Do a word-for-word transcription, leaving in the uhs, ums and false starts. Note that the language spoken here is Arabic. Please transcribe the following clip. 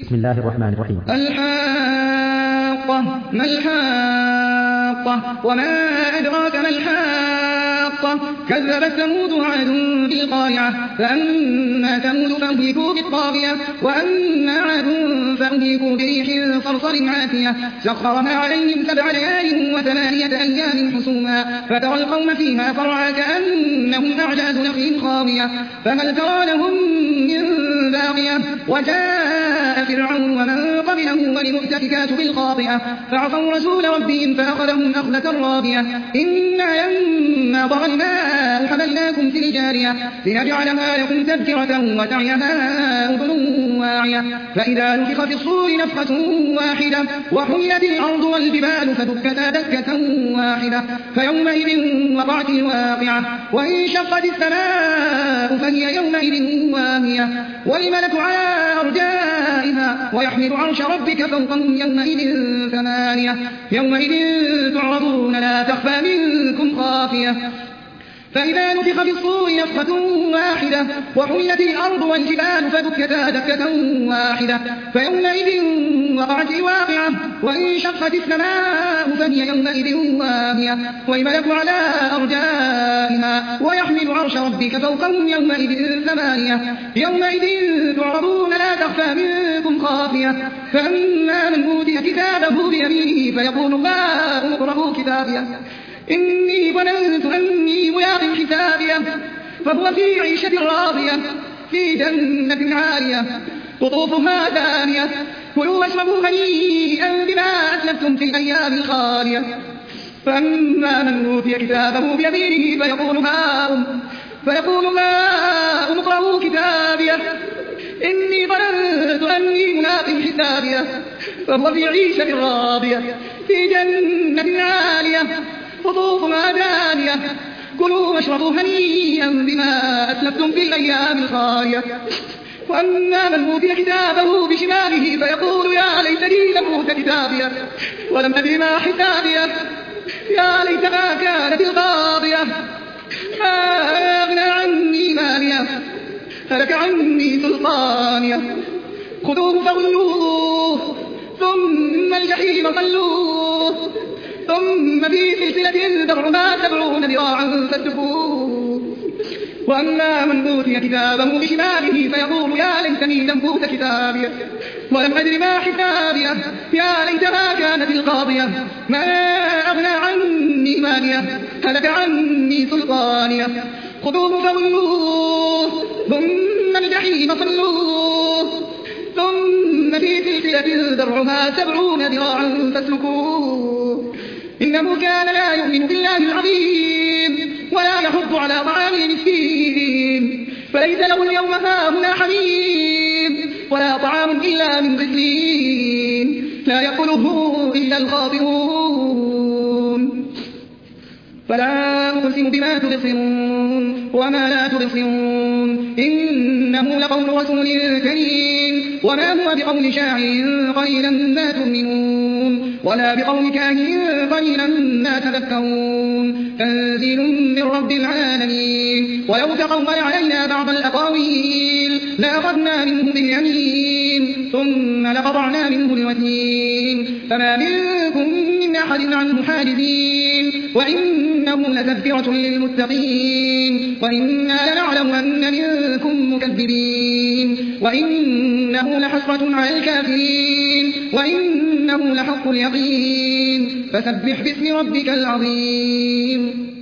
بسم الله الرحمن الرحيم. الحاقة ما الحاقة وما أدراك ما الحاقة كذبت ثمود وعاد بالقارعة فأما ثمود فأهلكوا بالطاغية وأما عاد فأهلكوا بريح صرصر عاتية سخرها عليهم سبع ليال وثمانية أيام حسوما فترى القوم فيها صرعى كأنهم أعجاز نخل خاوية فهل ترى لهم من باقية وجاء فرعون ومن قبله والمؤتفكات بالخاطئة فعصوا رسول ربهم فأخذهم أخذة رابية إنا لما طغى الماء حملناكم في الجارية لنجعلها لكم تذكرة وتعيها أذن واعية فإذا نفخ في الصور نفخة واحدة وحملت الأرض والجبال فدكتا دكة واحدة فيومئذ وقعت الواقعة وانشقت السماء فهي يومئذ واهية والملك على أرجائها ويحمل عرش ربك فوقهم يومئذ ثمانية يومئذ تعرضون لا تخفى منكم خافية فإذا نفخ في الصور نفخة واحدة وحملت الأرض والجبال فدكتا دكة واحدة فيومئذ وقعت الواقعة وانشقت السماء فهي يومئذ واهية والملك على أرجائها ويحمل عرش ربك فوقهم يومئذ ثمانية يومئذ تعرضون لا تخفى منكم خافية فأما من أوتي كتابه بيمينه فيقول ما أقرأ كتابيه إني ظننت أني ملاق حسابيه فهو في عيشة راضية في جنة عالية قطوفها دانية كلوا واشربوا هنيئا بما أسلفتم في الأيام الخالية فأما من أوتي كتابه بيمينه فيقول هاؤم فيقول هاؤم اقرءوا كتابيه إني ظننت أني ملاق حسابيه فهو في عيشة راضية في جنة عالية قطوفها دانية كلوا واشربوا هنيئا بما أسلفتم في الأيام الخالية وأما من أوتي كتابه بشماله فيقول يا ليتني لم أوت كتابيه ولم أدر ما حسابيه يا ليتها كانت القاضية ما أغنى عني ماليه هلك عني سلطانيه خذوه فغلوه ثم الجحيم صلوه ثم في سلسلة ذرعها سبعون ذراعا فاسلكوه وأما من أوتي كتابه بشماله فيقول يا ليتني لم أوت كتابيه ولم أدر ما حسابيه يا ليتها كانت القاضية ما أغنى عني ماليه هلك عني سلطانيه خذوه فغلوه ثم الجحيم صلوه ثم في سلسلة ذرعها سبعون ذراعا فاسلكوه إنه كان لا يؤمن بالله العظيم ولا يحض على طعام المسكين فليس له اليوم هاهنا حميم ولا طعام إلا من غسلين لا يأكله إلا الخاطئون فلا أقسم بما تبصرون وما لا تبصرون إنه لقول رسول كريم وما هو بقول شاعر قليلا ما تؤمنون ولا بقول كاهن قليلا ما تذكرون تنزيل من رب العالمين ولو تقول علينا بعض الأقاويل لأخذنا منه باليمين ثم لقطعنا منه الوتين فما منكم من أحد عنه حاجزين وإنه لتذكرة للمتقين وإنا لنعلم أن منكم مكذبين وإنه لحسرة على الكافرين وإنه لحق اليقين فسبح باسم ربك العظيم.